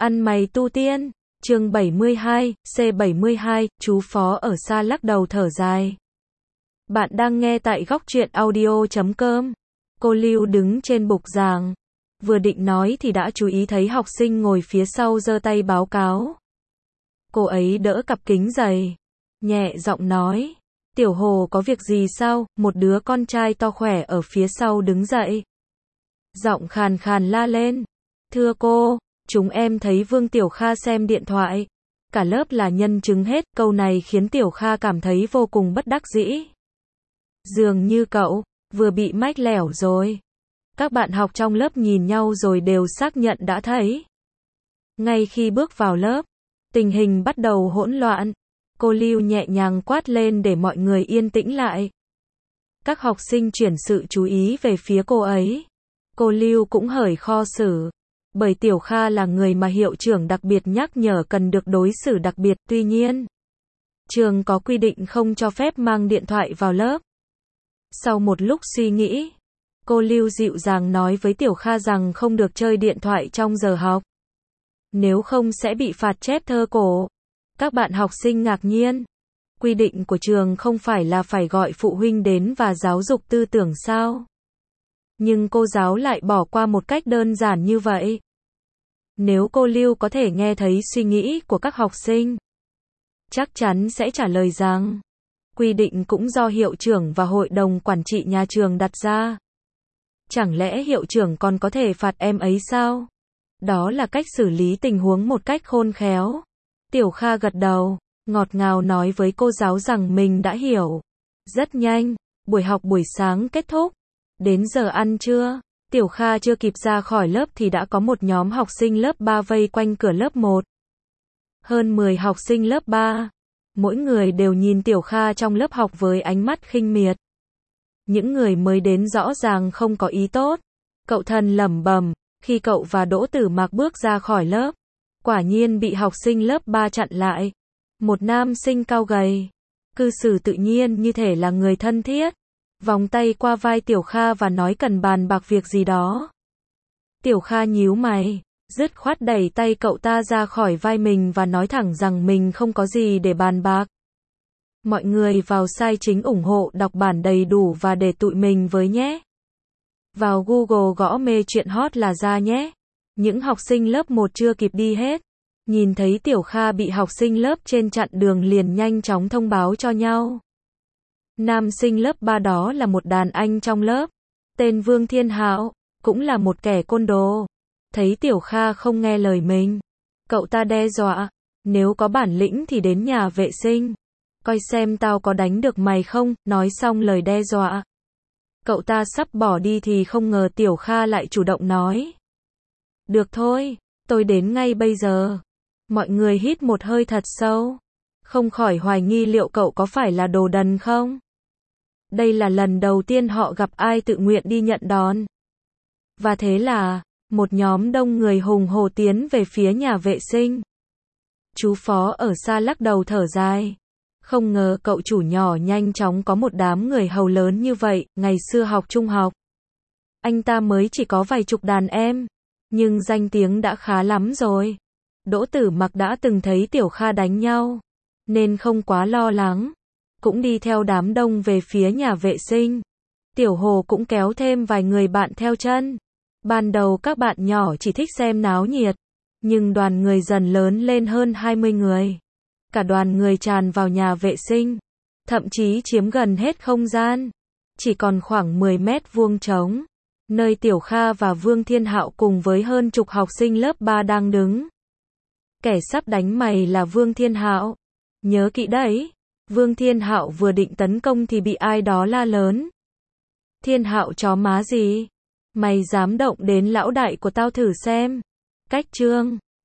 Ăn mày tu tiên, chương 72, C72, chú Phó ở xa lắc đầu thở dài. Bạn đang nghe tại góc truyện audio.com. Cô Lưu đứng trên bục giảng. Vừa định nói thì đã chú ý thấy học sinh ngồi phía sau giơ tay báo cáo. Cô ấy đỡ cặp kính dày. Nhẹ giọng nói. Tiểu Hồ có việc gì sao? Một đứa con trai to khỏe ở phía sau đứng dậy. Giọng khàn khàn la lên. Thưa cô, chúng em thấy Vương Tiểu Kha xem điện thoại. Cả lớp là nhân chứng hết. Câu này khiến Tiểu Kha cảm thấy vô cùng bất đắc dĩ. Dường như cậu vừa bị mách lẻo rồi. Các bạn học trong lớp nhìn nhau rồi đều xác nhận đã thấy. Ngay khi bước vào lớp, tình hình bắt đầu hỗn loạn. Cô Lưu nhẹ nhàng quát lên để mọi người yên tĩnh lại. Các học sinh chuyển sự chú ý về phía cô ấy. Cô Lưu cũng hởi khó xử. Bởi Tiểu Kha là người mà hiệu trưởng đặc biệt nhắc nhở cần được đối xử đặc biệt. Tuy nhiên, trường có quy định không cho phép mang điện thoại vào lớp. Sau một lúc suy nghĩ, cô Lưu dịu dàng nói với Tiểu Kha rằng không được chơi điện thoại trong giờ học. Nếu không sẽ bị phạt chép thơ cổ. Các bạn học sinh ngạc nhiên. Quy định của trường không phải là phải gọi phụ huynh đến và giáo dục tư tưởng sao? Nhưng cô giáo lại bỏ qua một cách đơn giản như vậy. Nếu cô Lưu có thể nghe thấy suy nghĩ của các học sinh, chắc chắn sẽ trả lời rằng, quy định cũng do hiệu trưởng và hội đồng quản trị nhà trường đặt ra. Chẳng lẽ hiệu trưởng còn có thể phạt em ấy sao? Đó là cách xử lý tình huống một cách khôn khéo. Tiểu Kha gật đầu, ngọt ngào nói với cô giáo rằng mình đã hiểu. Rất nhanh, buổi học buổi sáng kết thúc. Đến giờ ăn trưa, Tiểu Kha chưa kịp ra khỏi lớp thì đã có một nhóm học sinh lớp 3 vây quanh cửa lớp 1. Hơn 10 học sinh lớp 3. Mỗi người đều nhìn Tiểu Kha trong lớp học với ánh mắt khinh miệt. Những người mới đến rõ ràng không có ý tốt. Cậu Thần lẩm bẩm, khi cậu và Đỗ Tử Mạc bước ra khỏi lớp, quả nhiên bị học sinh lớp 3 chặn lại. Một nam sinh cao gầy, cư xử tự nhiên như thể là người thân thiết, vòng tay qua vai Tiểu Kha và nói cần bàn bạc việc gì đó. Tiểu Kha nhíu mày, dứt khoát đẩy tay cậu ta ra khỏi vai mình và nói thẳng rằng mình không có gì để bàn bạc. Mọi người vào site chính ủng hộ đọc bản đầy đủ và để tụi mình với nhé. Vào Google gõ mê chuyện hot là ra nhé. Những học sinh lớp 1 chưa kịp đi hết. Nhìn thấy Tiểu Kha bị học sinh lớp trên chặn đường liền nhanh chóng thông báo cho nhau. Nam sinh lớp 3 đó là một đàn anh trong lớp. Tên Vương Thiên Hạo, cũng là một kẻ côn đồ. Thấy Tiểu Kha không nghe lời mình, cậu ta đe dọa. Nếu có bản lĩnh thì đến nhà vệ sinh. Coi xem tao có đánh được mày không. Nói xong lời đe dọa, cậu ta sắp bỏ đi thì không ngờ Tiểu Kha lại chủ động nói. Được thôi, tôi đến ngay bây giờ. Mọi người hít một hơi thật sâu. Không khỏi hoài nghi liệu cậu có phải là đồ đần không? Đây là lần đầu tiên họ gặp ai tự nguyện đi nhận đòn. Và thế là, một nhóm đông người hùng hổ tiến về phía nhà vệ sinh. Chú Phó ở xa lắc đầu thở dài. Không ngờ cậu chủ nhỏ nhanh chóng có một đám người hầu lớn như vậy. Ngày xưa học trung học, anh ta mới chỉ có vài chục đàn em, nhưng danh tiếng đã khá lắm rồi. Đỗ Tử Mạc đã từng thấy Tiểu Kha đánh nhau, nên không quá lo lắng, cũng đi theo đám đông về phía nhà vệ sinh. Tiểu Hồ cũng kéo thêm vài người bạn theo chân. Ban đầu các bạn nhỏ chỉ thích xem náo nhiệt, nhưng đoàn người dần lớn lên hơn 20 người. Cả đoàn người tràn vào nhà vệ sinh, thậm chí chiếm gần hết không gian. Chỉ còn khoảng 10 mét vuông trống, nơi Tiểu Kha và Vương Thiên Hạo cùng với hơn chục học sinh lớp 3 đang đứng. Kẻ sắp đánh mày là Vương Thiên Hạo. Nhớ kỹ đấy. Vương Thiên Hạo vừa định tấn công thì bị ai đó la lớn. Thiên Hạo chó má gì? Mày dám động đến lão đại của tao thử xem. Cách chương